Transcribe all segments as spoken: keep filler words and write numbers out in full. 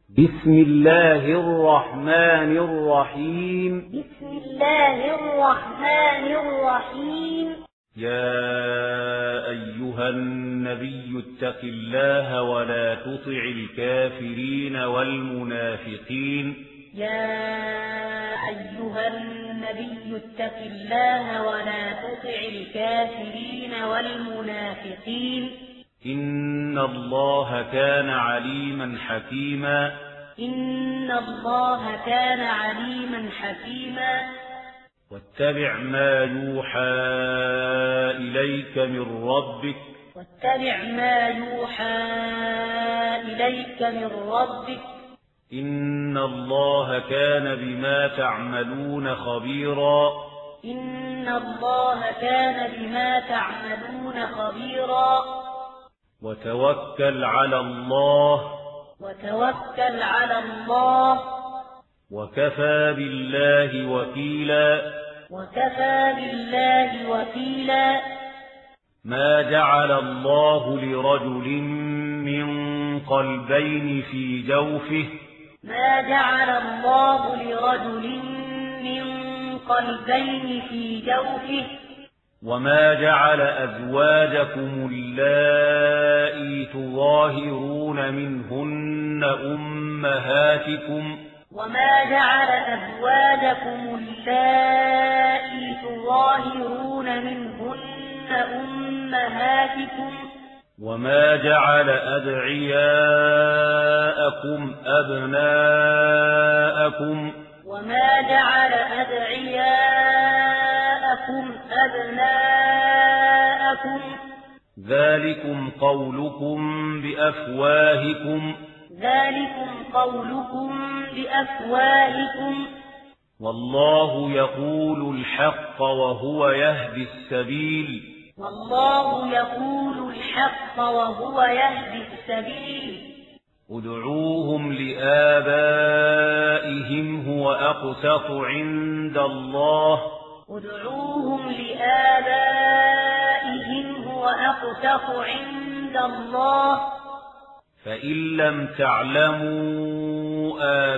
بسم الله الرحمن الرحيم بسم الله الرحمن الرحيم يا أيها النبي اتق الله ولا تطع الكافرين والمنافقين يا أيها النبي اتق الله ولا تطع الكافرين والمنافقين إن الله كان عليما حكيما إن الله كان عليما حكيما واتبع ما يوحى إليك من ربك واتبع ما يوحى إليك من ربك إن الله كان بما تعملون خبيرا إن الله كان بما تعملون خبيرا وتوكل على الله وتوكل على الله وكفى بالله وكيلا وكفى بالله وكيلا ما جعل الله لرجل من قلبين في جوفه ما جعل الله لرجل من قلبين في جوفه وما جعل أزواجكم اللائي تظاهرون منهن أمهاتكم وما جعل أزواجكم اللائي تظاهرون منهن أمهاتكم وما جعل أدعياءكم أبناءكم وما جعل أدعياءكم أبناءكم ذلكم قولكم بأفواهكم ذلكم قولكم بأفواهكم والله يقول الحق وهو يهدي السبيل والله يقول الحق وهو يهدي السبيل ادعوهم لآبائهم هو أقسط عند الله ادعوهم لآبائهم هو أقسط عند الله فإن لم تعلموا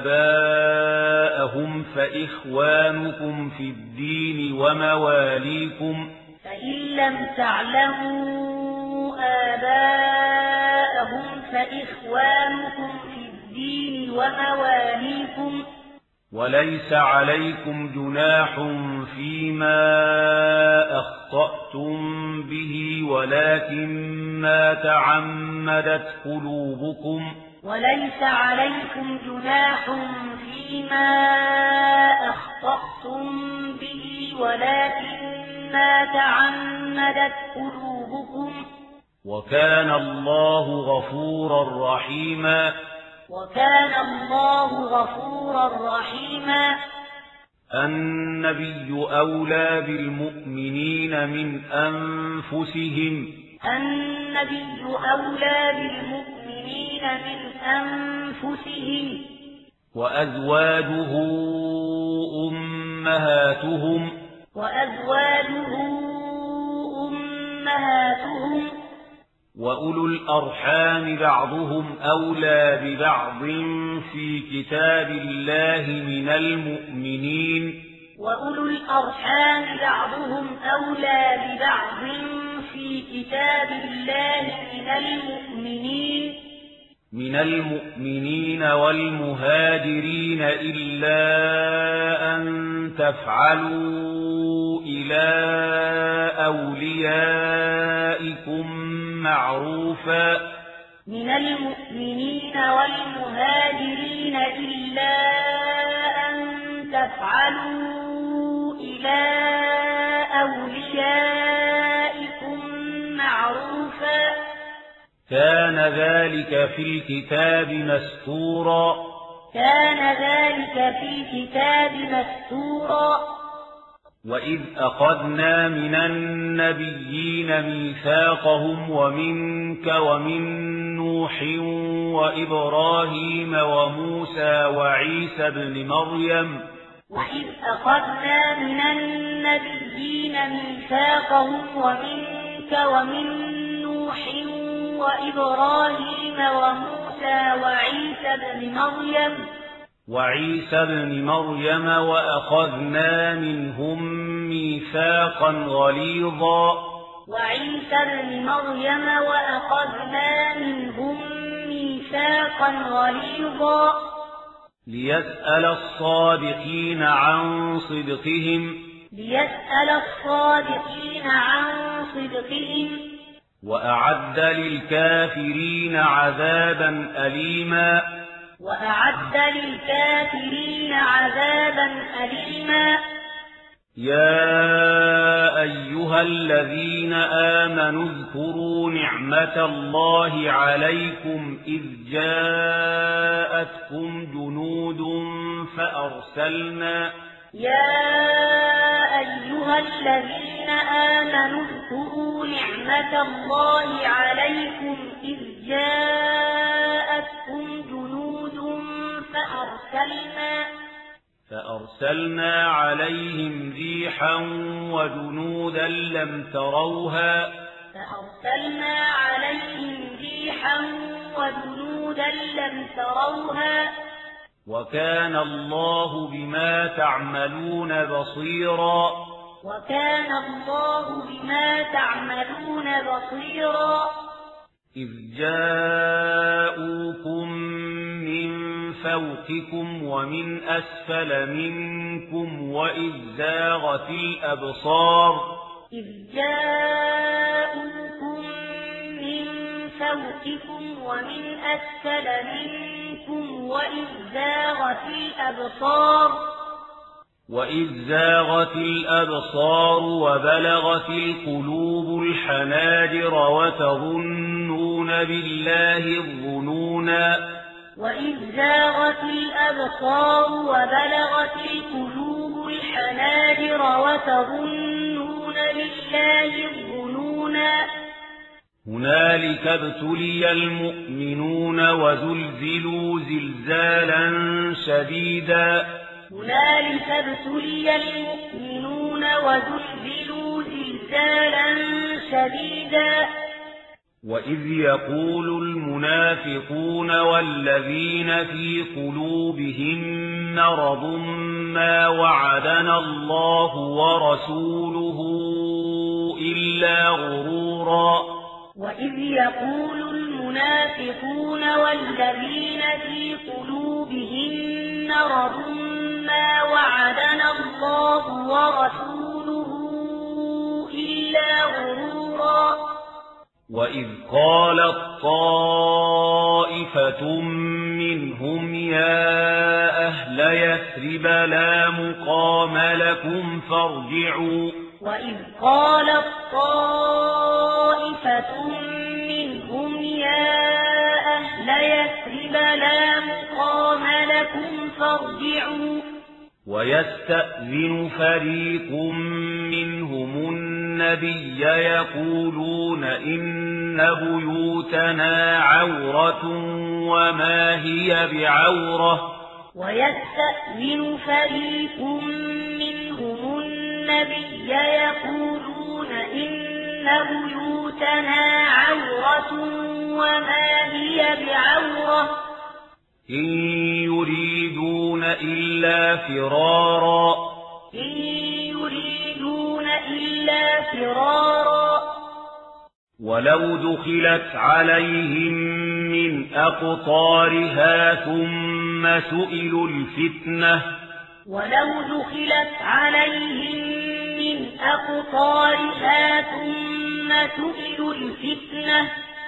آباءهم فإخوانكم في الدين ومواليكم فإن لم تعلموا آباءهم فإخوانكم في الدين ومواليكم وليس عليكم جناح فيما أخطأتم به ولكن ما تعمدت قلوبكم وليس عليكم جناح فيما أخطأتم به ولكن ما تعمدت قلوبكم وكان الله غفورا رحيما وكان الله غفورا رحيما النبي أولى بالمؤمنين من أنفسهم النبي أولى بالمؤمنين من أنفسهم وأزواجه أمهاتهم وأزواجه أمهاتهم وأولو الأرحام بعضهم أولى ببعض في كتاب الله من المؤمنين وأولو الأرحام بعضهم أولى ببعض في كتاب الله من المؤمنين من المؤمنين والمهاجرين إلا أن تفعلوا إلى أوليائكم معروفا من المؤمنين والمهاجرين إلا أن تفعلوا إلى أوليائكم معروفا كان ذلك في الكتاب مستورا كان ذلك في الكتاب مستورا وإذ أخذنا من النبيين ميثاقهم ومنك ومن نوح وإبراهيم وموسى وعيسى ابن مريم وإذ أخذنا من النبيين ميثاقهم ومنك ومن نوح وإبراهيم وموسى وموسى وعيسى ابن مريم وعيسى ابن مريم وأخذنا منهم ميثاقا غليظا وعيسى ابن مريم وأخذنا منهم ميثاقا غليظا ليسأل الصادقين عن صدقهم ليسأل الصادقين عن صدقهم وأعد للكافرين عذابا أليما وأعد للكافرين عذابا أليما يا أيها الذين آمنوا اذكروا نعمة الله عليكم إذ جاءتكم جنود فأرسلنا يا أيها الذين آمنوا اذكروا نعمة الله عليكم إذ جاءتكم جنود فأرسلنا فأرسلنا عليهم ريحا وجنودا لم تروها فأرسلنا عليهم ريحا وجنودا لم تروها وكان الله بما تعملون بصيرا وكان الله بما تعملون بصيرا إذ جاءوكم من فوقكم ومن أسفل منكم وإذ زاغت الأبصار إذ جاءوكم من فوقكم ومن أسفل منكم وإذ زاغت الأبصار وإذ زاغت الأبصار وبلغت القلوب الحناجر وتظنون بالله الظنونا وإذ زاغت الأبصار وبلغت القلوب الحناجر وتظنون بالله الظنونا هنالك ابتلي المؤمنون وزلزلوا زلزالا شديدا هنالك ابتلي المؤمنون وزلزلوا زلزالا شديدا وإذ يقول المنافقون والذين في قلوبهم مرض ما وعدنا الله ورسوله إلا غرورا وإذ يقول المنافقون والذين في قلوبهم مرض ما وعدنا الله ورسوله إلا غرورا وإذ قالت طائفة منهم يا أهل يثرب لا مقام لكم فارجعوا وإذ قالت طائفة منهم يا أهل يثرب لا مقام لكم فارجعوا ويستأذن فريق منهم النبي يقولون إن بيوتنا عورة وما هي بعورة ويستأذن فريق منهم النبي يقولون إن بيوتنا عورة وما هي بعورة إن يريدون إلا فرارا إن يريدون إلا فرارا ولو دخلت عليهم من أقطارها ثم سئلوا الفتنة ولو دخلت عليهم من أقطارها ثم سئلوا الفتنة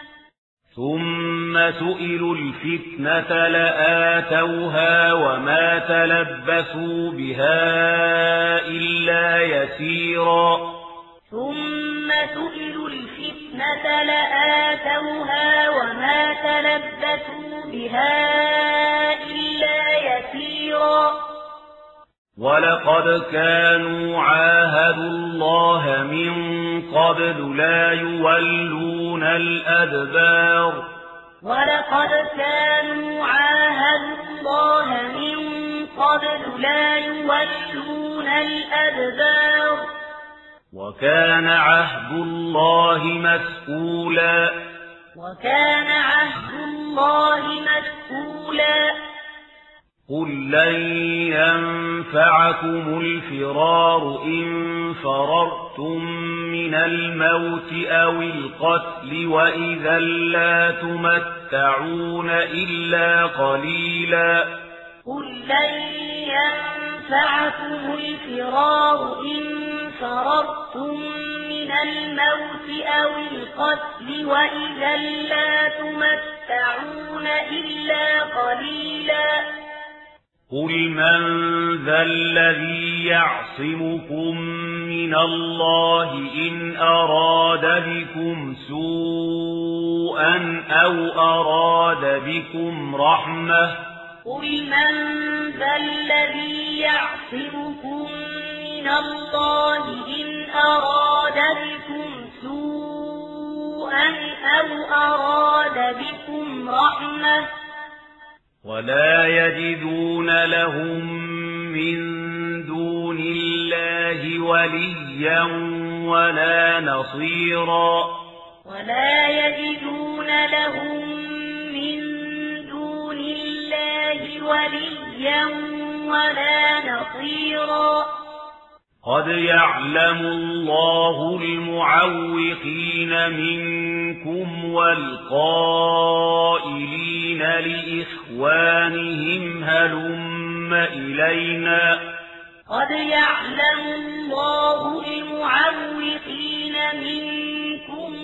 ثم سئلوا الفتنة لآتوها وما تلبثوا بها إلا يسيرا ثم سئلوا الفتنة لآتوها وما تلبثوا بها إلا يسيرا ولقد كانوا عاهدوا الله من قبل لا يولون الأدبار ولقد كانوا عاهدوا الله من قبل لا يولون الأدبار وكان عهد الله مسؤولا وكان عهد الله الله مسؤولا قل لن ينفعكم الفرار إن فررتم من الموت أو القتل وإذا لا تمتعون إلا قليلا قل لن ينفعكم الفرار إن فررتم من الموت أو القتل وإذا لا تمتعون إلا قليلا قل من ذا الذي يعصمكم من الله إن أراد بكم سوءا أو أراد بكم رحمة قل من ذا الذي يعصمكم من الله إن أراد بكم سوءا أو أراد بكم رحمة ولا يجدون لهم من دون الله وليا ولا نصيرا ولا يجدون لهم من دون الله وليا ولا نصيرا قد يعلم الله المعوقين منكم والقائلين لإخوانهم هلم إلينا قد يعلم الله المعوقين منكم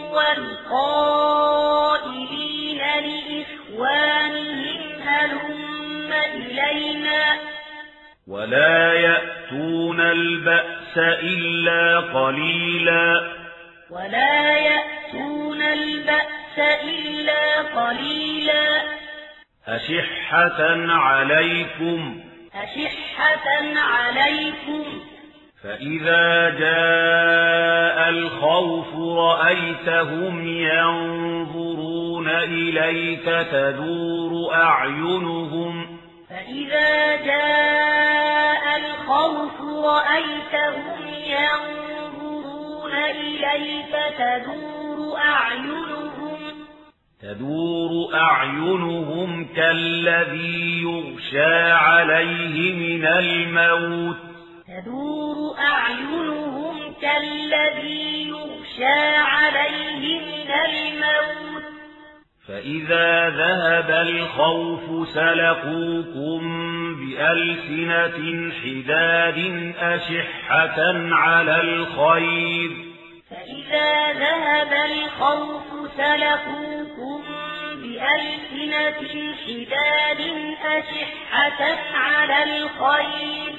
والقائلين لإخوانهم هلم إلينا ولا يأتون البأس إلا قليلا ولا يأتون البأس إلا قليلا أشحة عليكم أشحة عليكم فإذا جاء الخوف رأيتهم ينظرون إليك تدور أعينهم فإذا جاء الخوف رأيتهم ينظرون إليك تدور أعينهم تدور أعينهم كالذي يغشى عليه من الموت تدور أعينهم كالذي يغشى عليه من الموت فإذا ذهب الخوف سلقوكم بألسنة حداد أشحة على الخير فإذا ذهب الخوف سلقوكم بألسنة حداد أشحة على الخير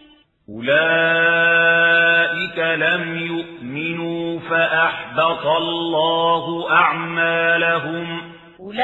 أولئك لم يؤمنوا فأحبط الله أعمالهم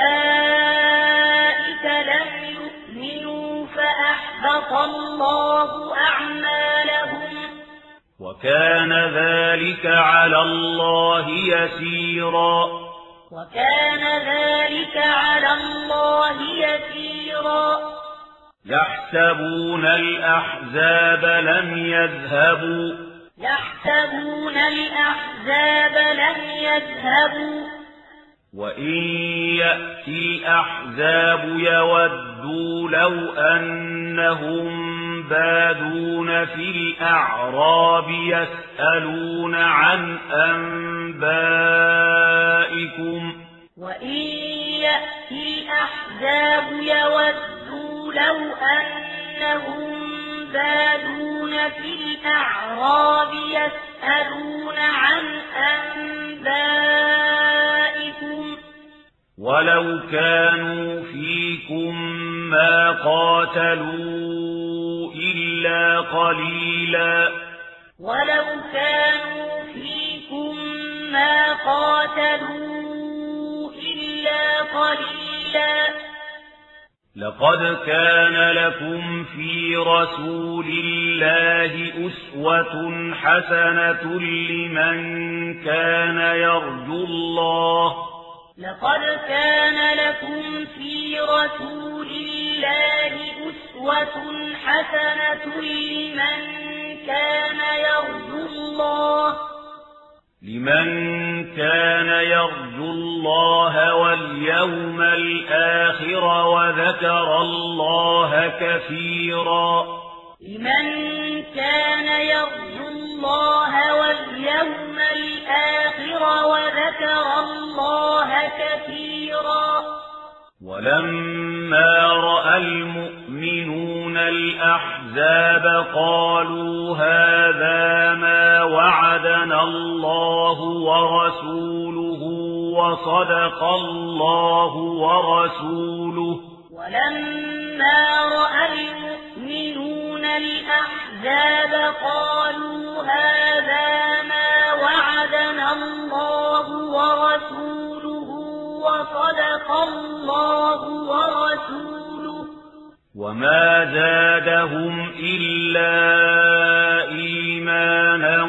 أولئك لم يؤمنوا فأحبط الله أعمالهم وكان ذلك على الله يسيرا وكان ذلك على الله يسيرا يحسبون الأحزاب لم يذهبوا يحسبون الأحزاب لم يذهبوا وإن يأتي الأحزاب يودوا لو أنهم بادون في الأعراب يسألون عن أنبائكم وإن يأتي الأحزاب يودوا لو أنهم بادون في الأعراب يسألون عن أنبائكم ولو كانوا فيكم ما قاتلوا إلا قليلا ولو كانوا فيكم ما قاتلوا إلا قليلا لقد كان لكم في رسول الله أسوة حسنة لمن كان يرجو الله لقد كان لكم في رسول الله أسوة حسنة لمن كان يرجو الله لمن كان يرجو الله واليوم الآخر وذكر الله كثيرا لمن كان يرجو الله واليوم الآخر وذكر الله كثيرا ولما رأى المؤمنون الأحزاب قالوا هذا ما وعدنا الله ورسوله وصدق الله ورسوله ولما رأى المؤمنون الأحزاب قالوا هذا ما وعدنا الله ورسوله وصدق الله ورسوله وما زادهم إلا إيمانا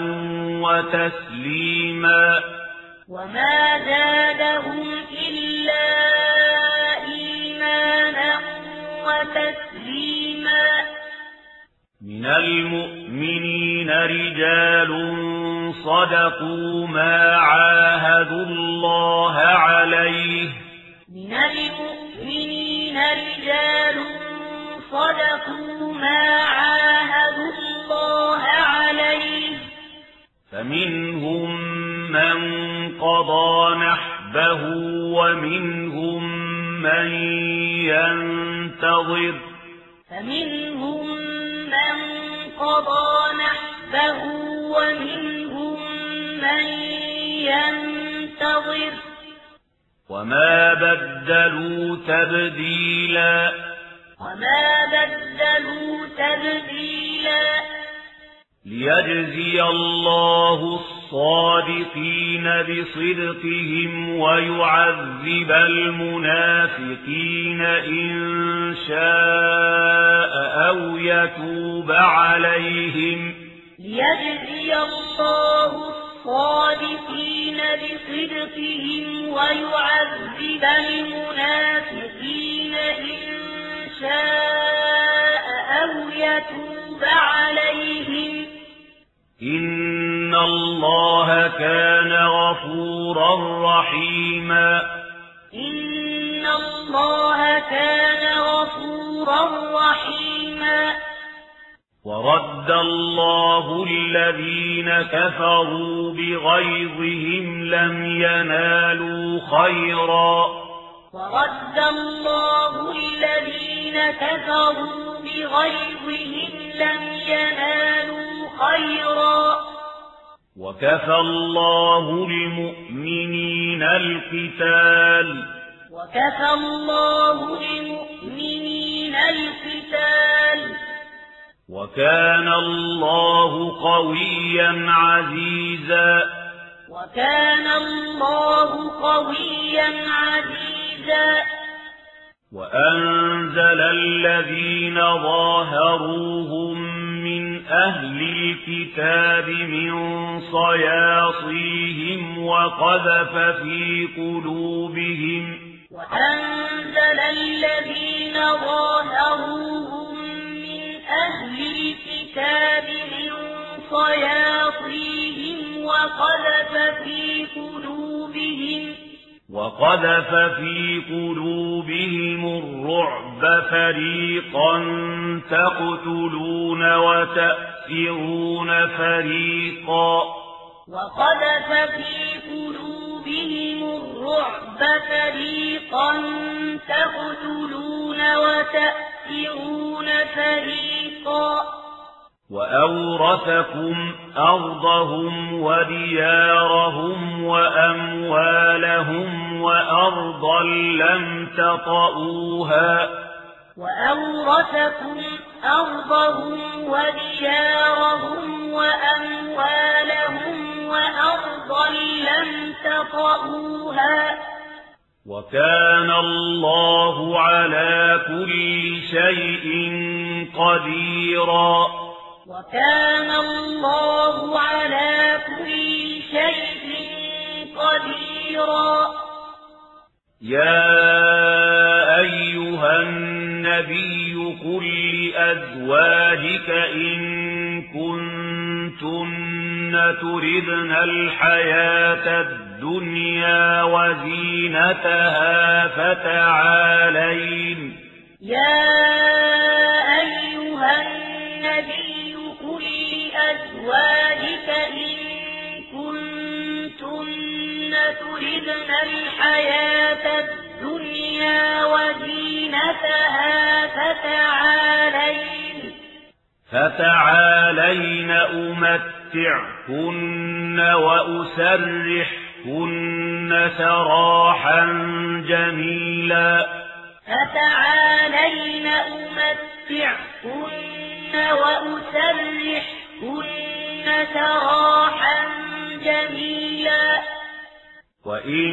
وتسليما وما زادهم إلا إيمانا وتسليما من المؤمنين رجال صدقوا ما عاهدوا الله عليه من المؤمنين رجال صدقوا ما عاهدوا الله عليه فمنهم من قضى نحبه ومنهم من ينتظر فمنهم من قضى نحبه ومنهم من ينتظر وما بدلوا تبديلا وما بدلوا تبديلا ليجزي الله الصادقين بصدقهم ويعذب المنافقين إن شاء أو يتوب عليهم ليجزي الله الصادقين بصدقهم ويعذب المنافقين إن شاء أو يتوب عليهم إن الله كان غفورا رحيما إن الله كان غفورا رحيما ورد الله الذين كفروا بغيظهم لم ينالوا خيرا ورد الله الذين كفروا بغيظهم لم ينالوا خيرا وكفى الله المؤمنين القتال وكفى الله المؤمنين القتال وكان الله قويا عزيزا وكان الله قويا عزيزا وأنزل الذين ظاهروهم من أهل الكتاب من صياصيهم وقذف في قلوبهم وأنزل الذين ظاهروهم من أهل الكتاب من صياصيهم وقذف في قلوبهم وقذف في قلوبهم الرعب فريقا تقتلون وتأسرون فريقا وقذف في قلوبهم الرعب فريقا تقتلون وتأسرون فريقا وأورثكم أرضهم وديارهم وأموالهم وأرضا لم تطئوها وأورثكم أرضهم وديارهم وأموالهم وأرضا لم تطئوها وكان الله على كل شيء قديرا وكان الله على كل شيء قديرا يا أيها النبي النبي قل لأزواجك إن كنتن تردن الحياة الدنيا وزينتها فتعالين يا أيها النبي قل لأزواجك إن كنتن تردن الحياة الدنيا وزينتها فتعالين فتعالين أمتعكن وأسرحكن سراحا جميلا فتعالين أمتعكن وأسرحكن سراحا جميلا وإن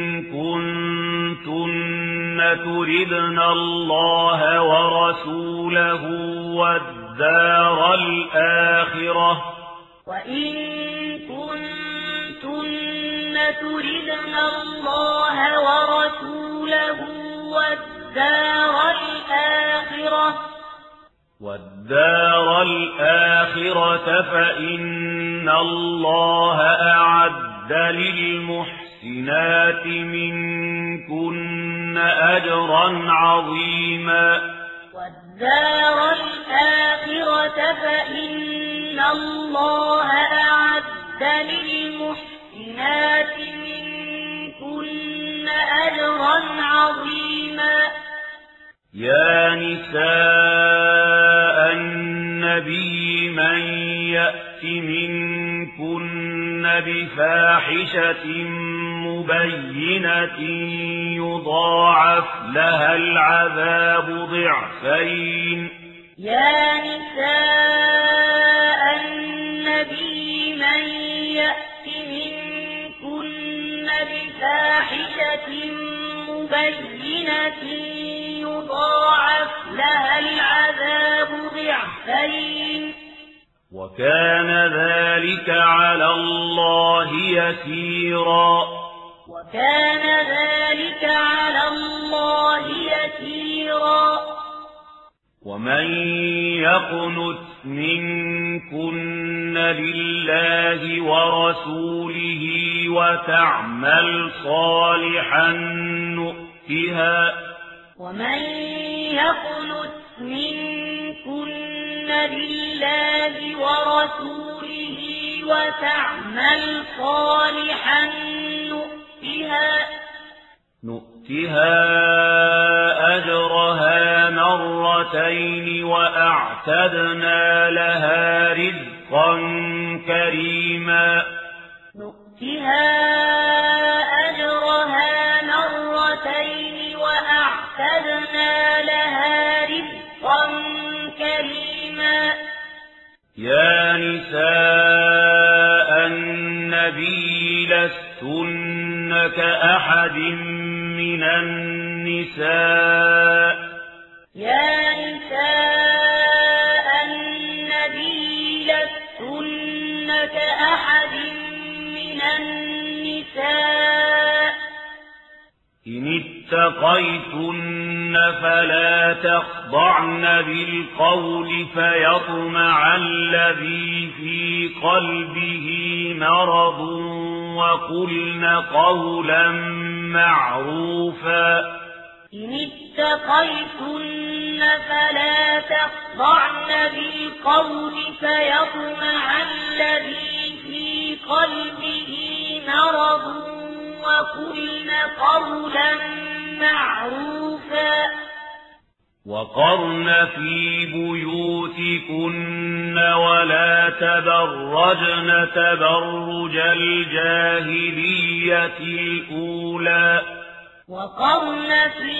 كنتن تردن الله ورسوله والدار الآخرة وإن كنتن تردن الله ورسوله والدار الآخرة والدار الآخرة فإن الله أعد للمحسنات منكن أجرا عظيما والدار الآخرة فإن الله أعد للمحسنات منكن أجرا عظيما يا نساء النبي من يأت منكن بفاحشة مبينة يضاعف لها العذاب ضعفين يا نساء النبي من يأت منكن بفاحشة مبينة يضاعف لها العذاب ضعفين وكان ذلك على الله يسيرا وكان ذلك على الله يسيرا ومن يقنت منكن لله ورسوله وتعمل صالحا نؤتها ومن يقنت منكن لله ورسوله وتعمل صالحا نؤتها نؤتها أجرها مرتين وأعتدنا لها رزقا كريما نؤتها أجرها مرتين وأعتدنا لها رزقا كريما يا نساء النبي لستن كأحد من النساء يا نساء النبي لستن كأحد من النساء إن اتقيتن فلا تخضعن بالقول فيطمع الذي في قلبه مرض وقلن قولا معروفا إن اتقيتن فلا تخضعن بالقول فيطمع الذي في قلبه مرض وقلن قولا معروفا وقرن في بيوتكن ولا تبرجن تبرج الجاهلية الأولى وقرن في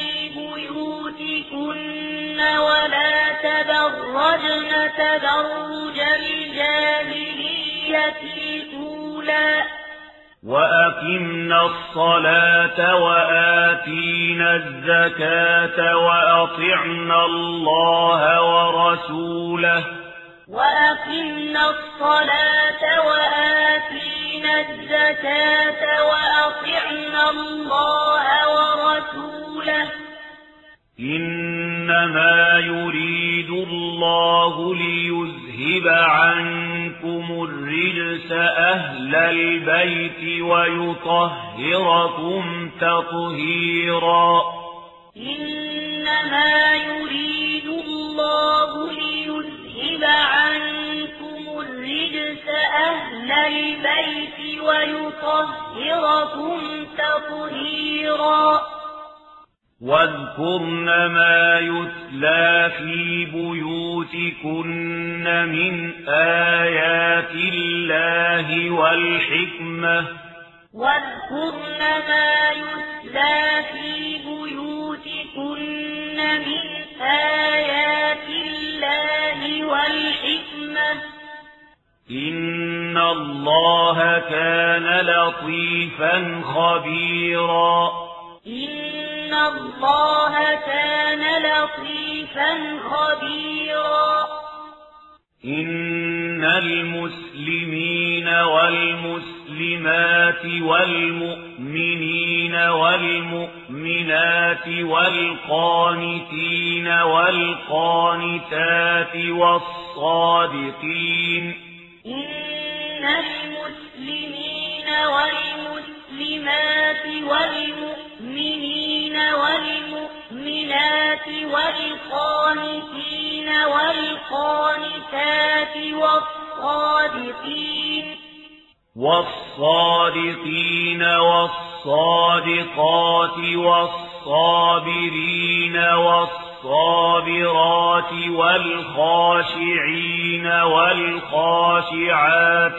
بيوتكن ولا تبرجن تبرج الجاهلية الأولى وأقمنا الصلاة وآتينا الزكاة وأطعنا الله ورسوله وأقمنا الصلاة وآتينا الزكاة وأطعنا الله ورسوله إنما إنما يريد الله ليذهب عنكم الرجس أهل البيت ويطهركم تطهيرا إنما يريد الله ليذهب عنكم الرجس أهل البيت ويطهركم تطهيرا واذكرن ما يتلى في بيوتكن من آيات الله والحكمة واذكرن ما يتلى في بيوتكن من آيات الله والحكمة إن الله كان لطيفا خبيرا إن الله كان لطيفا خبيرا إن المسلمين والمسلمات والمؤمنين والمؤمنات والقانتين والقانتات والصادقين إن المسلمين والمسلمات والمؤمنين والمؤمنات والقانتين والقانتات والصادقين والصادقين والصادقات والصابرين والصابرات والخاشعين والخاشعات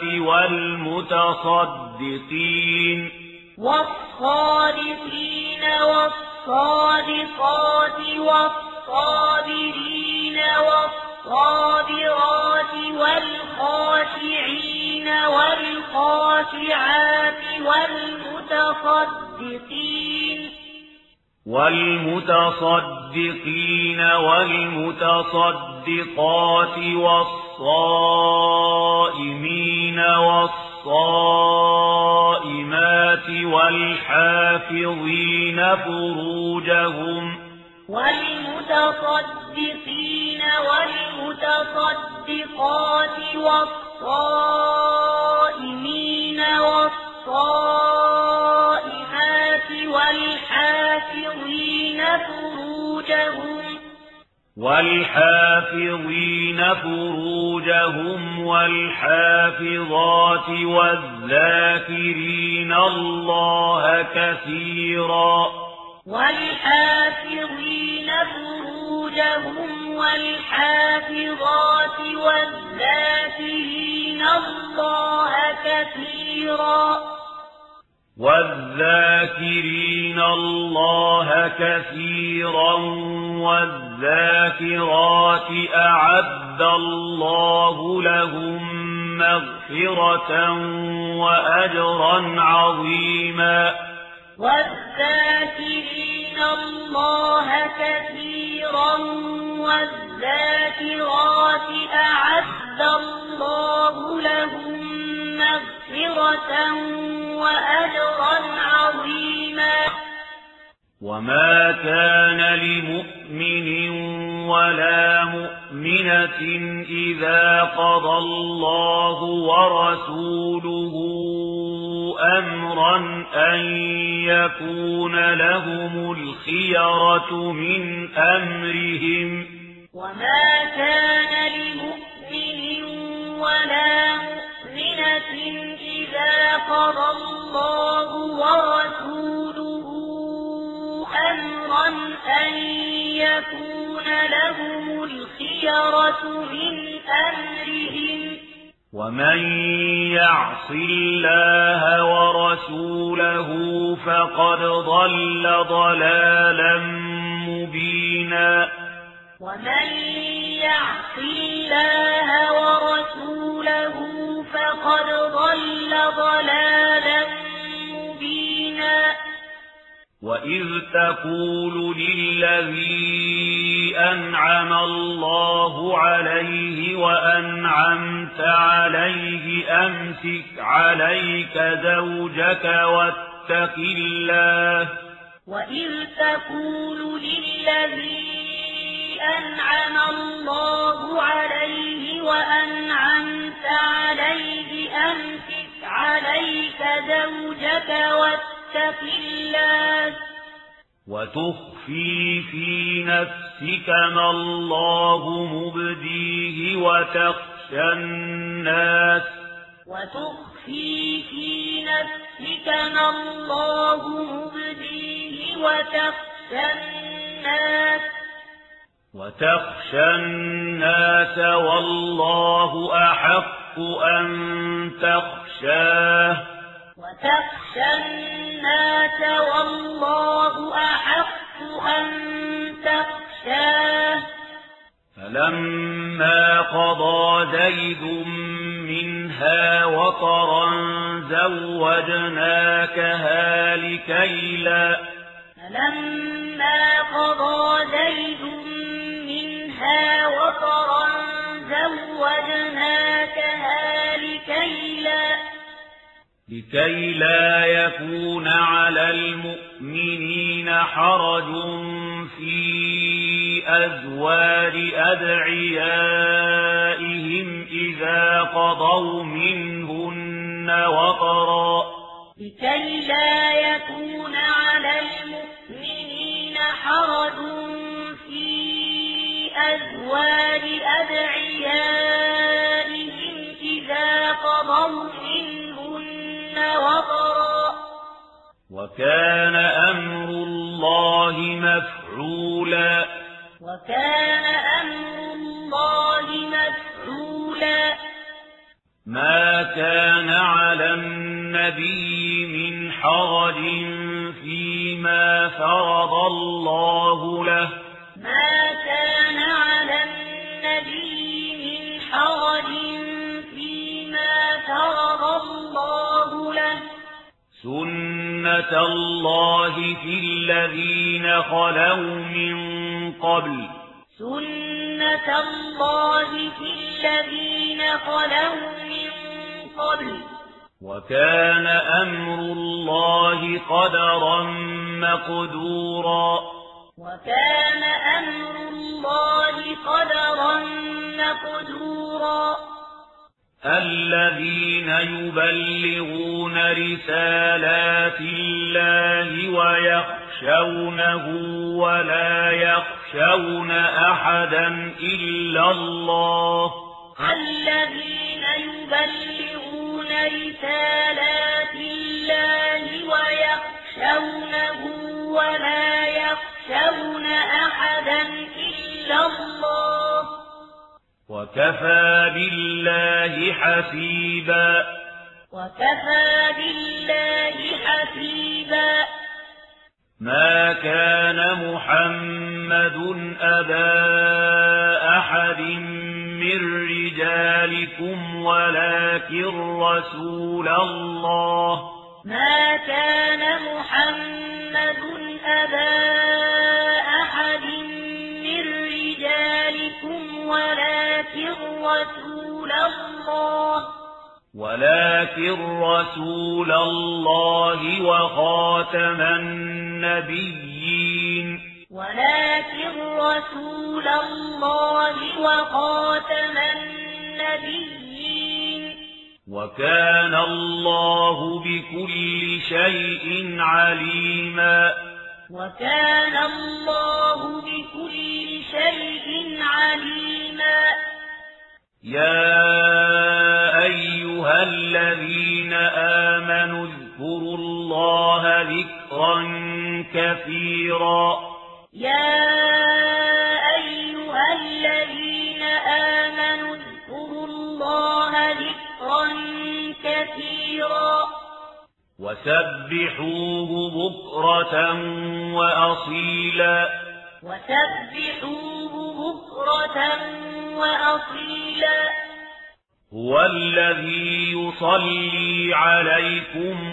والمتصدقين والصادقين والصادقات والصابرين والصابرات والخاشعين والخاشعات والمتصدقين والمتصدقين والمتصدقات والصائمين والصائمات والحافظين فروجهم والمتصدقين والمتصدقات والصائمين والصائمات والحافظين فروجهم والحافظين فروجهم والحافظات والذاكرين الله كثيرا والحافظين فروجهم والحافظات والذاكرين الله كثيرا والذاكرين الله كثيرا والذاكرات أعد الله لهم مغفرة وأجرا عظيما والذاكرين الله كثيرا والذاكرات أعد الله لهم مغفرة وأجرا عظيما وما كان لمؤمن ولا مؤمنة إذا قضى الله ورسوله أمرا أن يكون لهم الخيرة من أمرهم وما كان لمؤمن ولا مؤمنة إذا قضى الله ورسوله أمرا أن يكون لهم الخيرة من أمرهم ومن يعص الله ورسوله فقد ضل ضلالا مبينا ومن يعص الله ورسوله فقد ضل ضلالا مبينا وإذ تقول للذي أنعم الله عليه وأنعمت عليه أمسك عليك زوجك واتق الله وإذ تقول للذي أنعم الله عليه وأنعمت عليه أمسك عليك زوجك واتق الله وتخفي في نفسك ما الله مبديه وتخشى الناس وتخفي في نفسك ما الله مبديه وتخشى الناس وتخشى الناس والله أحق أن تخشاه وتخشى الناس والله أحق أن تخشاه فلما قضى زيد منها وطرا زوجناكها لكي لا فلما قضى زيد منها وطرا زوجناكها لكي لا لكي لا يكون على المؤمنين حرج في أزواج أدعيائهم إذا قضوا منهن وطرا لكي لا يكون على المؤمنين حرج في أزواج أدعيائهم إذا قضوا منهن وطرا وكان أمر الله مفعولا وكان أمر الله مفعولا ما كان على النبي من حرج فيما فرض الله له ما كان على النبي من حرج فيما فرض الله له سنة الله في الذين خلوا من قبل سنة الله في الذين خلوا من قبل وكان أمر الله قدرا مقدورا وكان أمر الله قدرا مقدورا الذين يبلغون رسالات الله ويخشونه ولا يخشون أحدا إلا الله الذين يبلغون رسالات الله ويخشونه ولا يخشون أحدا إلا الله وكفى بالله حسيبا وكفى بالله حسيبا ما كان محمد أبا أحد من رجالكم ولكن رسول الله ما كان محمد أبا أحد من رجالكم ولكن رسول الله ولكن رسول الله وخاتم النبيين ولكن رسول الله وخاتم النبيين وكان الله بكل شيء عليما وكان الله بكل شيء عليما يا أيها الذين آمنوا اذكروا الله ذكرا كثيرا يا أيها الذين آمنوا اذكروا الله ذكرا كثيرا وسبحوه بكرة وأصيلا وسبحوه بكرة وأصيلا هو الذي يصلي عليكم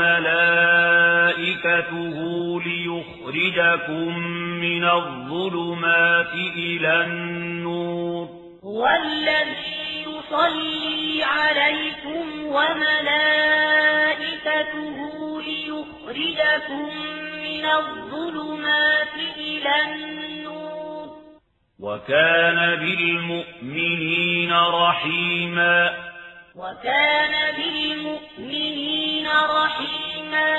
وملائكته ليخرجكم من الظلمات إلى النور هو الذي يصلي عليكم وملائكته ليخرجكم من الظلمات إلى النور وكان بالمؤمنين رحيما وكان بالمؤمنين رحيما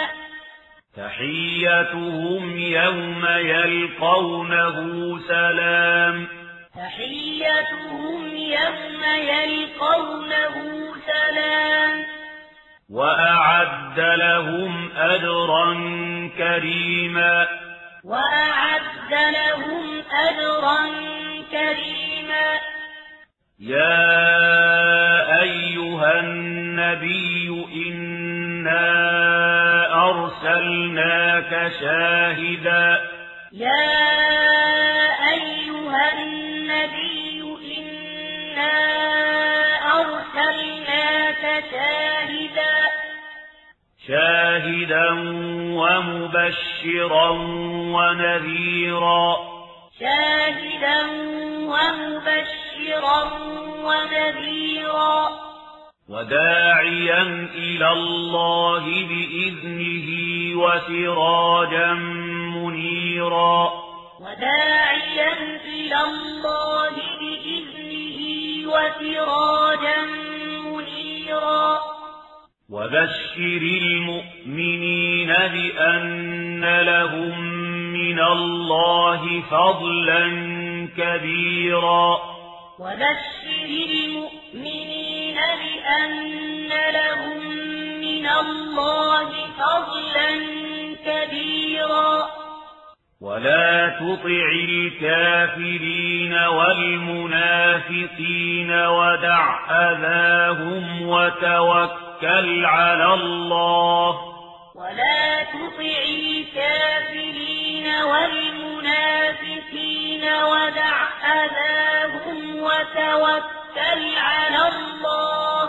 تحيتهم يوم يلقونه سلام تحيتهم يوم يلقونه سلام وأعد لهم أجرا كريما وأعد لهم أجرا كريما يا أيها النبي إنا أرسلناك شاهدا يا أيها النبي إنا أرسلناك شاهدا شاهدا ومبشرا ونذيرا شاهدا ومبشرا ونذيرا وداعيا إلى الله بإذنه وسراجا منيرا وداعيا إلى الله بإذنه وسراجا منيرا وبشر المؤمنين بأن لهم من الله فضلا كبيرا وبشر المؤمنين بأن لهم من الله فضلا كبيرا ولا تطع الكافرين والمنافقين ودع أذاهم وتوكل على الله ولا تطع الكافرين والمنافقين ودع أذاهم وتوكل على الله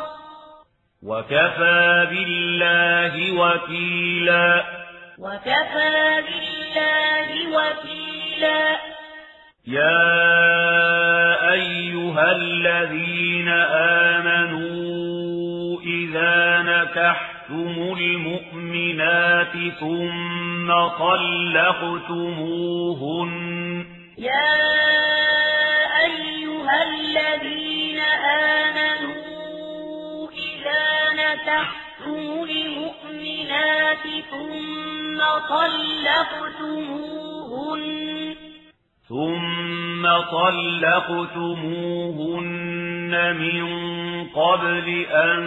وكفى بالله وكيلا وكفى بالله وكيلا يا أيها الذين آمنوا إذا نكحتم المؤمنات ثم طلقتموهن يا أيها الذين آمنوا إذا نكحتم المؤمنات ثم طلقتموهن ثم طلقتموهن من قبل أن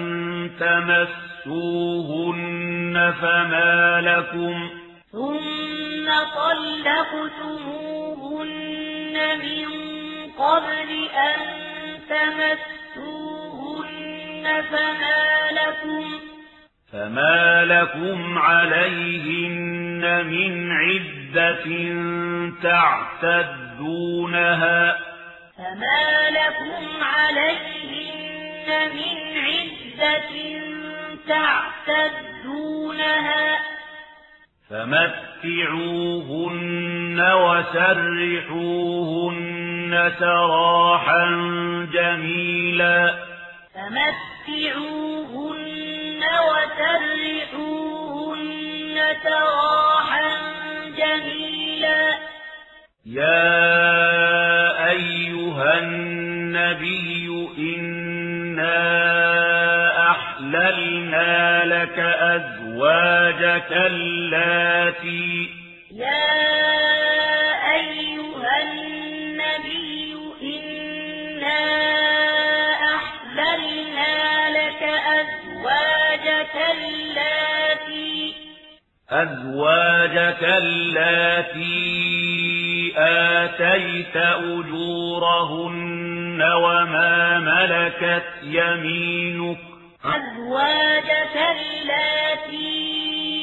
تمسوهن فما لكم ثم طلقتموهن من قبل أن تمسوهن فما لكم فما لكم عليهن من عدة تعتدونها فما لكم عليهن من عدة تعتدونها فمتعوهن وسرحوهن سراحا جميلا فمتعوهن وسرحوهن سراحا جميلا يا أيها النبي إنا أحللنا لك أزواجك اللاتي يا أيها النبي إنا أحللنا لك أزواجك اللاتي أزواجك اللاتي آتيت أجورهن وما ملكت يمينك أزواجك اللاتي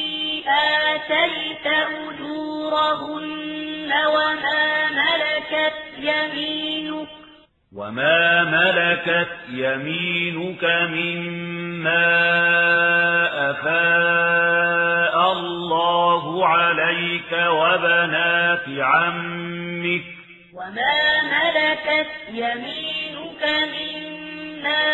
آتيت أجورهن وما ملكت يمينك وما ملكت يمينك مما أفاء الله عليك وبنات عمك وما ملكت يمينك مما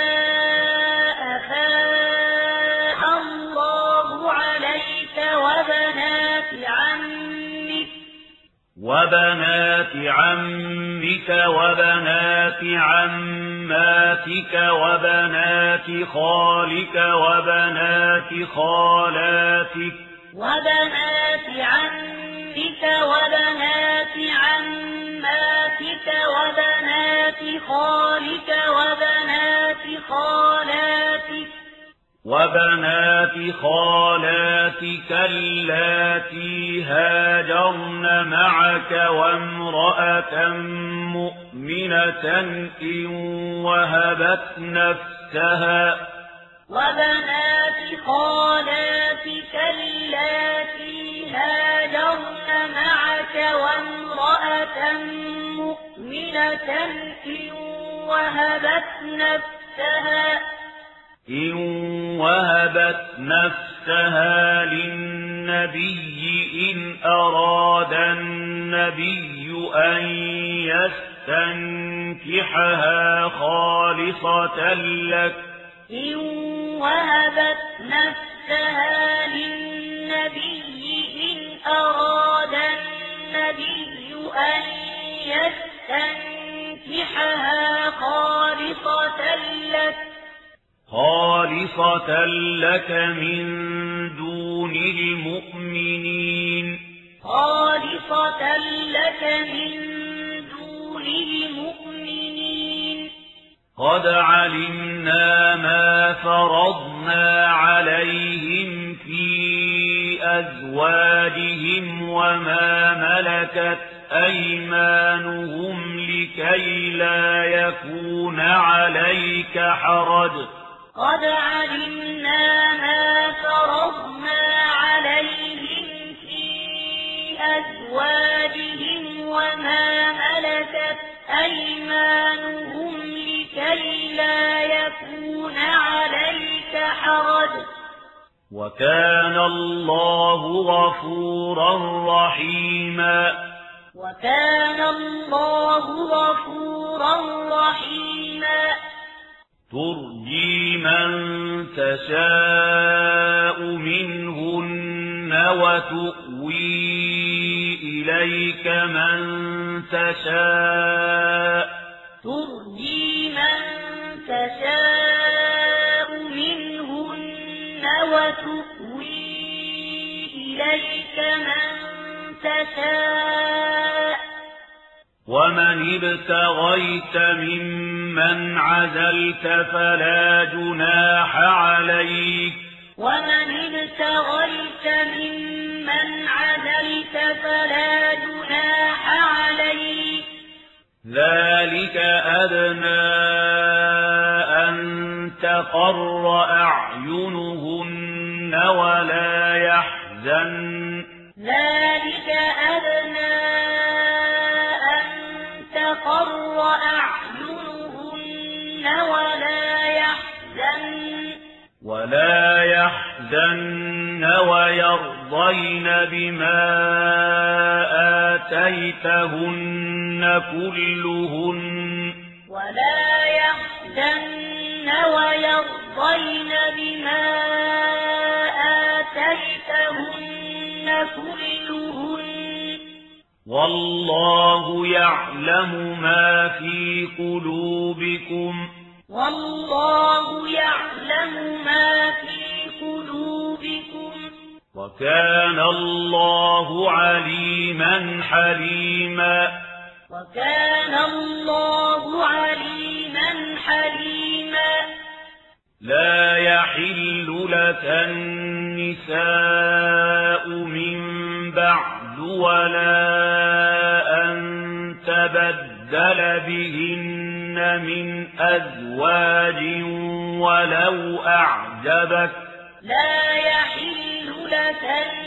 أفاء الله عليك وبنات عمك وبنات عمك وبنات عماتك وبنات خالك وبنات خالاتك وبنات عمك وبنات عماتك وبنات خالك وبنات خالاتك وبنات خالاتك اللاتي هاجرن معك وامرأة مؤمنة إن وهبت نفسها وبنات خالاتك اللاتي هاجرن معك وامرأة مؤمنة إن وهبت نفسها إن وهبت نفسها للنبي إن أراد النبي أن يستنكحها خالصة لك إن وهبت نفسها للنبي إن أراد النبي أن يستنكحها خالصة لك خالصة لك من دون المؤمنين خالصة لك من دون المؤمنين قد علمنا ما فرضنا عليهم في أزواجهم وما ملكت أيمانهم لكي لا يكون عليك حرج قد علمنا ما فرضنا عليهم في أزواجهم وما ملكت أيمانهم لكي لا يكون عليك حرج وكان الله غفورا رحيما وكان الله غفورا رحيما ترجي من تشاء منهن وتؤوي إليك من تشاء ترجي من تشاء منهن وتؤوي إليك من تشاء ومن ابتغيت ممن عزلت فلا جناح عليك ومن ابتغيت ممن عزلت فلا جناح عليك ذلك أدنى أن تقر أعينهن ولا يحزن ذلك أدنى أن تقر أعينهن ولا يحزن ولا يحزن ويرضين بما آتيتهن كلهن ولا يحزن ويرضين بما آتيتهن كلهن والله يعلم ما في قلوبكم والله يعلم ما في قلوبكم وكان الله عليما حليما وكان الله عليما حليما لا يحل لك النساء من بعد ولا أن تبدل بهن من أزواج ولو أعجبك لا يحل لك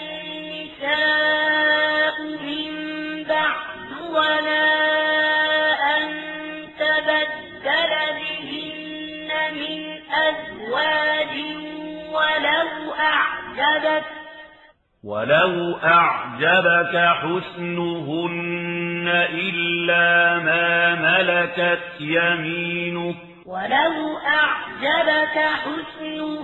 النساء من بعد ولا أن تبدل بهن من أزواج ولو أعجبك ولو أعجبك حسنهن إلا ما ملكت يمينك ولو أعجبك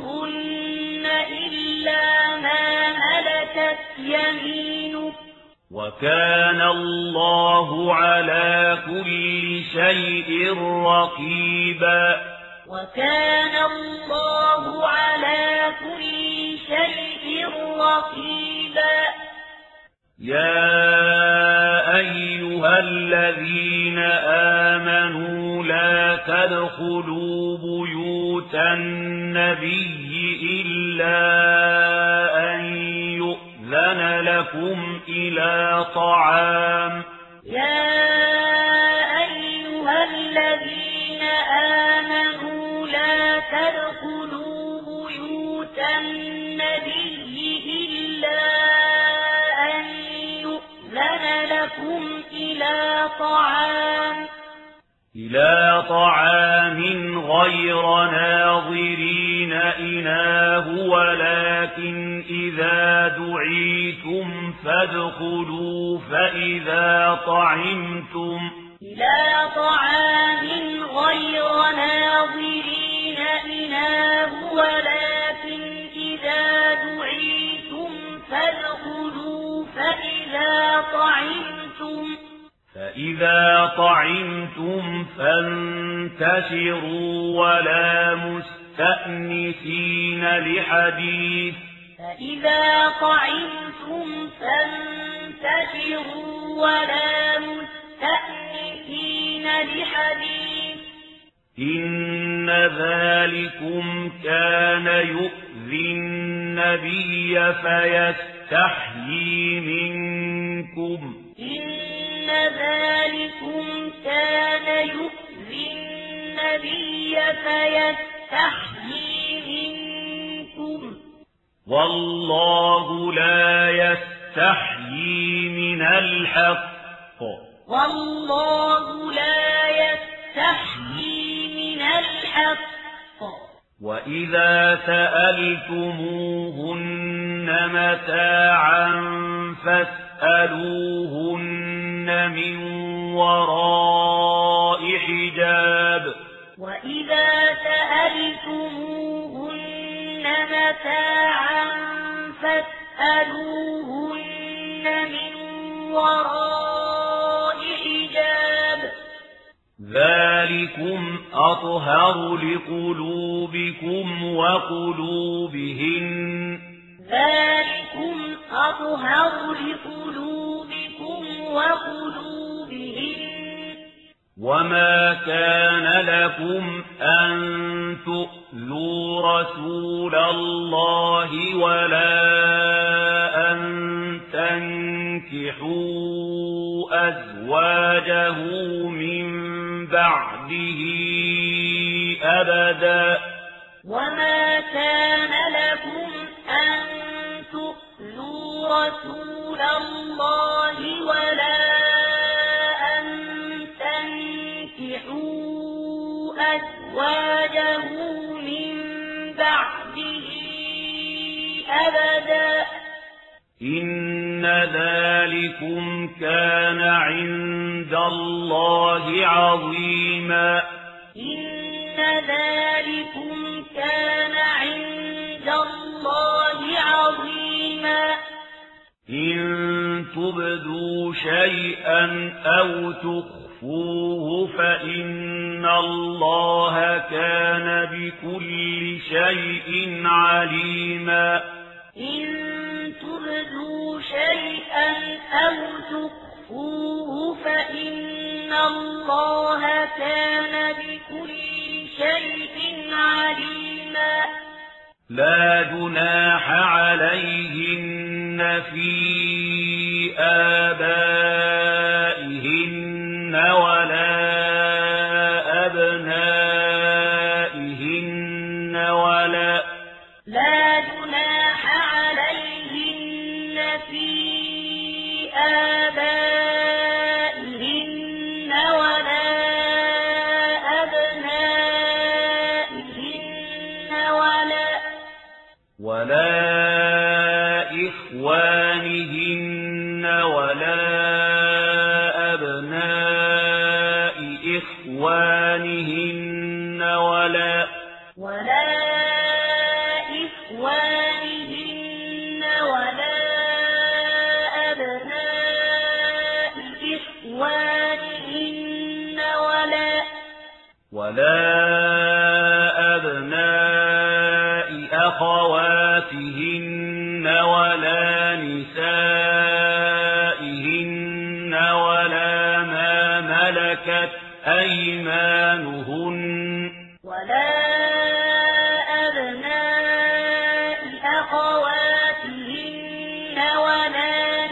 حسنهن إلا ما ملكت يمينك وكان الله على كل شيء رقيبا وكان الله على كل شيء رقيبا يا أيها الذين آمنوا لا تدخلوا بيوت النبي إلا أن يؤذن لكم إلى طعام يا أيها الذين آمنوا لا تدخلوا بيوت النبي إلا أن يؤذن لكم إلى طعام إلى طعام غير ناظرين إناه ولكن إذا دعيتم فادخلوا فإذا طعمتم إلى طعام غير ناظرين إناه ولكن إذا دعيتم فادخلوا فإذا طعمتم فإذا طعمتم فانتشروا ولا مستأنسين لحديث فإذا طعمتم فانتشروا ولا مستأنسين لحديث إن ذلكم كان يؤذي النبي فيستحيي منكم إن ذلكم كان يؤذي النبي فيستحيي منكم والله لا يستحيي من الحق والله لا يستحيي من الحق وإذا سألتموهن متاعا فاسألوهن من وراء حجاب وإذا سألتموهن متاعا فاسألوهن من وراء حجاب ذلكم أطهر لقلوبكم وقلوبهن ذلكم أطهر لقلوبكم وقلوبهن وما كان لكم أن تؤذوا رسول الله ولا أن تنكحوا أزواجه من بعده أبدا وما كان لكم أن تؤذوا رسول الله ولا أن تنكحوا أزواجه من بعده أبدا إن ذلكم كان عند الله عظيما إن ذلكم كان عند الله عظيما إن تبدوا شيئا أو تخفوه فإن الله كان بكل شيء عليما إن تبدوا شيئا أو تخفوه فإن الله كان بكل شيء عليما لا جناح عليهن في آبائهن ولا أبنائهن ولا لا جناح عليهن في آبائهن ولا أبنائهن ولا ولا إخوانهن ولا أبناء إخوانهن ولا ولا إخوانهن ولا أبناء ولا أبناء أخواتهن ولا نسائهن ولا ما ملكت أيمانهن ولا أبناء أخواتهن ولا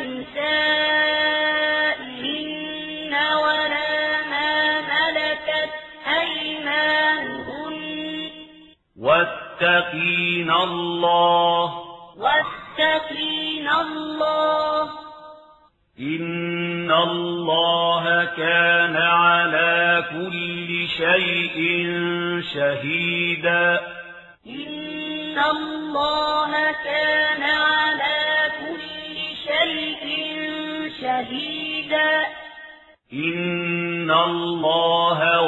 نسائهن ولا ما ملكت أيمانهن واتقين الله واتقين الله إن الله كان على كل شيء شهيدا إن الله كان على كل شيء شهيدا إن الله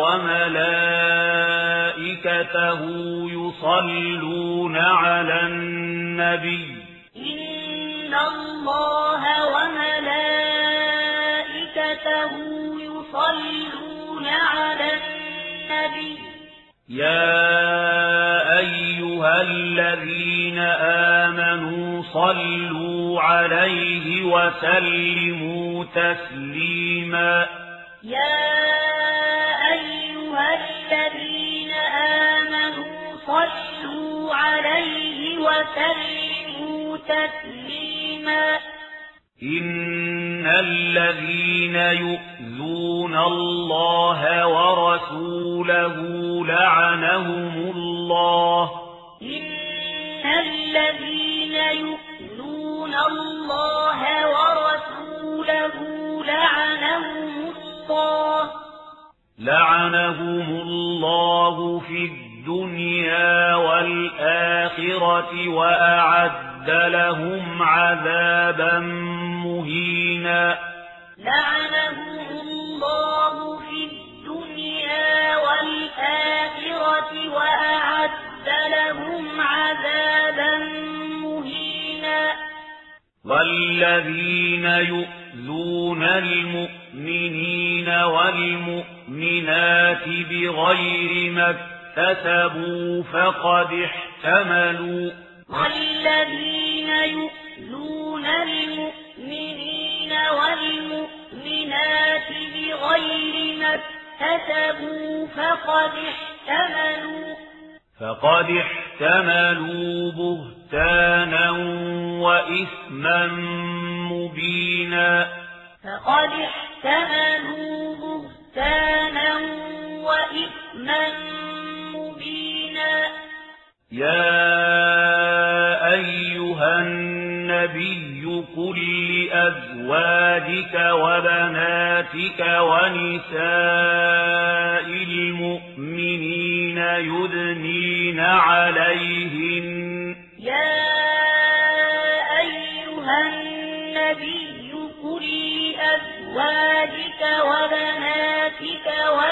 وملائكته يصلون على النبي إن الله وملائكته يصلون على النبي يا أيها الذين آمنوا صلوا عليه وسلموا تسليما يا أيها الذين آمنوا صلوا عليه وسلموا تسليما إن الذين يؤذون الله ورسوله لعنهم الله إن الذين يؤذون الله ورسوله لعنهم الله لعنهم الله في الدنيا والآخرة وأعد لهم عذابا مهينا لعنهم الله في الدنيا والآخرة وأعد لهم عذابا مهينا والذين يؤذون المؤمنين والمؤمنات بغير ما اكتسبوا فقد احتملوا والذين يؤذون المؤمنين والمؤمنات بغير ما اكتسبوا فقد احتملوا فقد احتملوا بهتانا وإثما مبينا فقد احتملوا بهتانا وإثما مبينا يا أيها النبي قل لأزواجك وبناتك ونساء المؤمنين يدنين عليهن يا أيها النبي قل لأزواجك وبناتك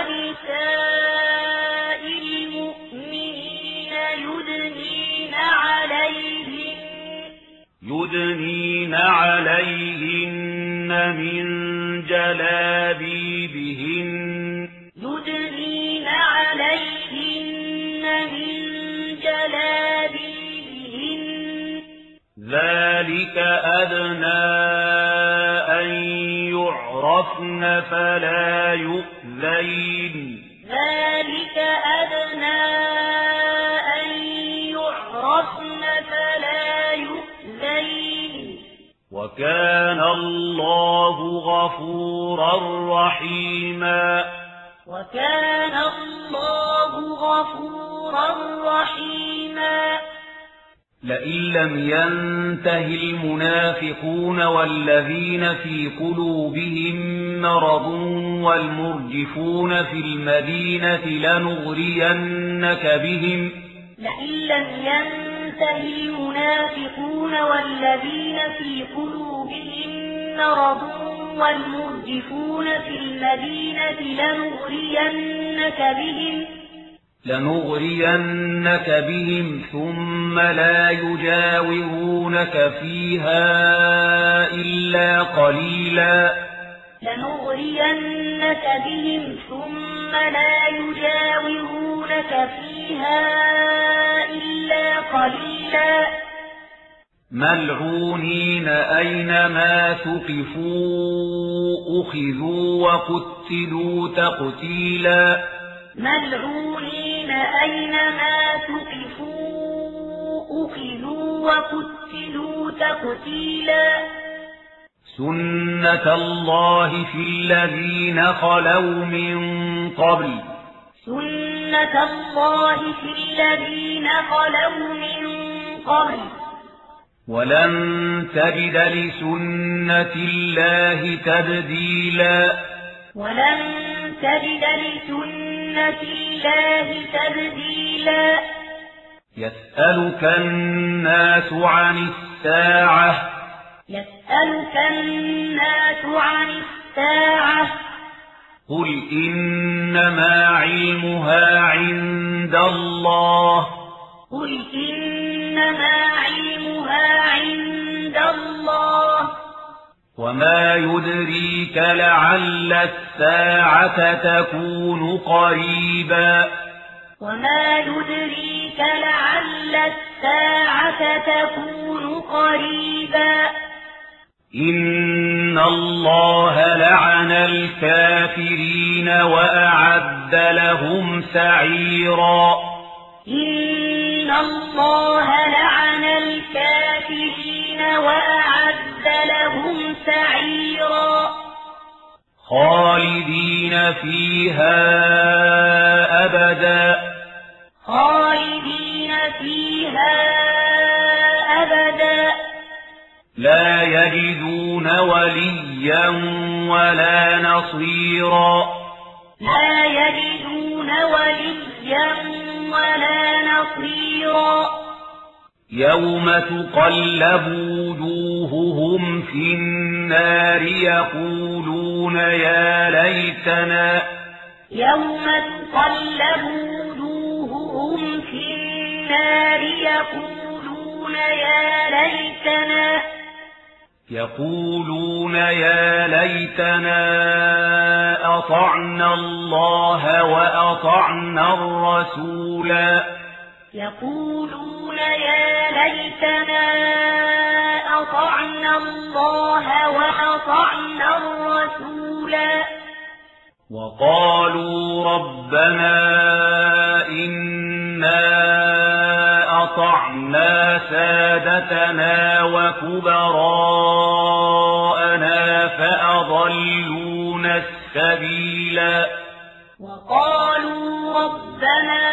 ونساء المؤمنين يدنين عليهن يدنين عليهن من جلابيبهن يدنين عليهن من جلابيبهن ذلك أدنى أن يعرفن فلا يؤذين ذلك أدنى أن يعرفن فلا يؤذين وكان الله غفورا رحيما وكان الله غفورا رحيما لئن لم ينته المنافقون والذين في قلوبهم مرض والمرجفون في المدينة لنغرينك بهم لئن لم ينته المنافقون والذين في قلوبهم مرض والمرجفون في المدينة لنغرينك بهم لنغرينك بهم ثم لا يجاورونك فيها إلا قليلا لنغرينك بهم ثم لا يجاورونك فيها إلا قليلا ملعونين أينما ثقفوا أخذوا وقتلوا تقتيلا ملعونين أينما ثقفوا أخذوا وقتلوا تقتيلا سنة الله في الذين خلوا من قبل سنة الله في الذين خلوا من قبل ولن تجد لسنة الله تبديلا ولن تجد لسنة الله تبديلا يسألك الناس عن الساعة يسألك الناس عن الساعة قل إنما علمها عند الله قل إنما علمها عند الله وما يدريك لعل الساعة تكون قريبا وما يدريك لعل الساعة تكون قريبا إن الله لعن الكافرين وأعد لهم سعيرا إن الله لعن الكافرين وأعد لهم سعيرا خالدين فيها أبدا خالدين فيها أبدا لا يجدون وليا ولا نصيرا لا يجدون وليا ولا نصيرا يوم تقلب وجوههم في النار يقولون يا ليتنا يوم تقلب وجوههم في النار يقولون يا ليتنا يقولون يا ليتنا أطعنا الله وأطعنا الرسولا يقولون يا ليتنا أطعنا الله وأطعنا الرسولا وقالوا ربنا إنا أطعنا سادتنا وكبراءنا فأضلونا السبيلا وقالوا ربنا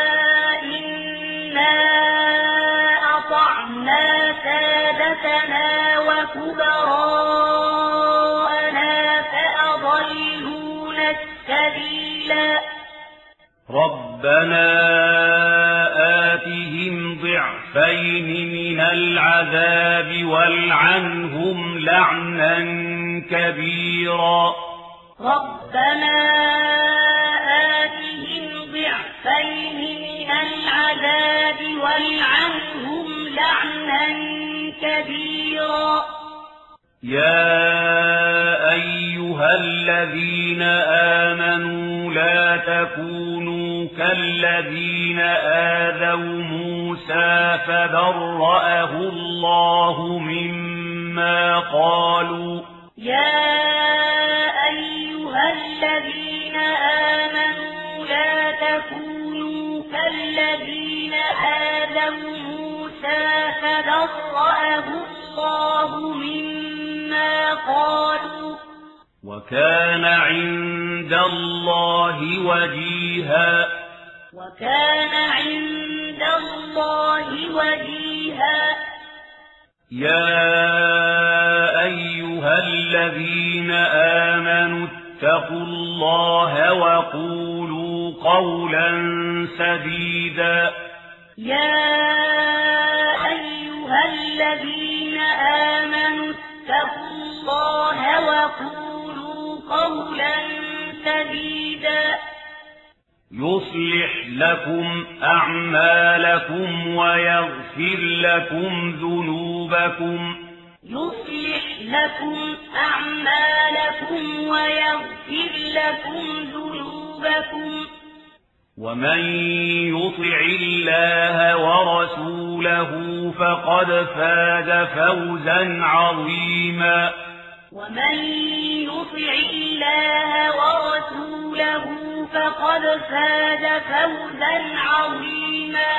إنا أطعنا سادتنا وكبراءنا فأضلونا السبيلا ربنا آتهم ضعفين من العذاب والعنهم لعنا كبيرا ربنا آتهم ضعفين من العذاب والعنهم لعنا كبيرا يا أيها الذين آمنوا لا تكونوا كالذين آذوا موسى فبرأه الله مما قالوا يا أيها الذين آمنوا لا تكونوا كالذين آذوا موسى فبرأه الله مما قالوا وكان عند الله وجيها وكان عند الله وجيها يا أيها الذين آمنوا اتقوا الله وقولوا قولا سديدا يا أيها الذين آمنوا اتقوا الله وقولوا قولا سديدا يصلح لكم أعمالكم ويغفر لكم ذنوبكم يصلح لكم أعمالكم ويغفر لكم ذنوبكم ومن يطع الله ورسوله فقد فاز فوزا عظيما ومن يطع الله ورسوله فقد فاز فوزا عظيما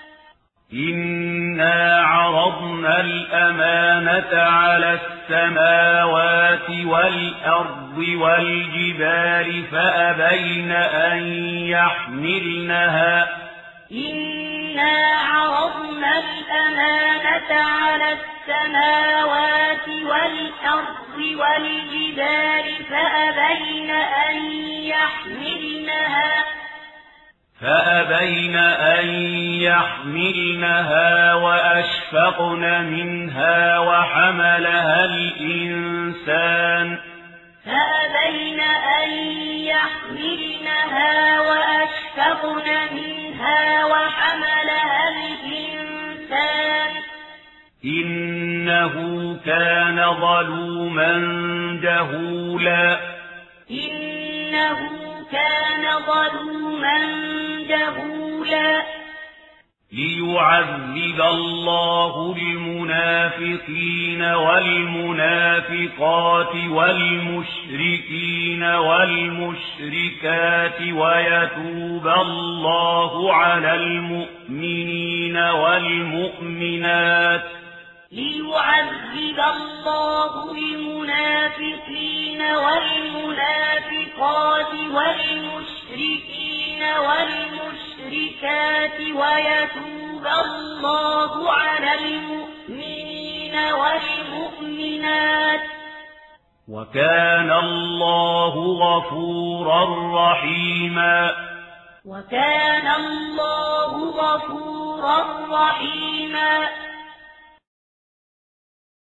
إنا عرضنا الأمانة على السماوات والأرض والجبال فأبين أن يحملنها إنا عرضنا الأمانة على السماوات والأرض والجبال فأبين أن يحملنها فأبين أن يحملنها وأشفقن منها وحملها الإنسان فأبين أن يحملنها وأشفقن منها وحملها الإنسان إنه كان ظلوما جهولا إنه كان ظلوما جهولا ليعذب الله المنافقين والمنافقات والمشركين والمشركات ويتوب الله على المؤمنين والمؤمنات ليعذب الله المنافقين والمنافقات والمشركين والمشركات ويتوب الله على المؤمنين والمؤمنات وكان الله غفورا رحيما وكان الله غفورا رحيما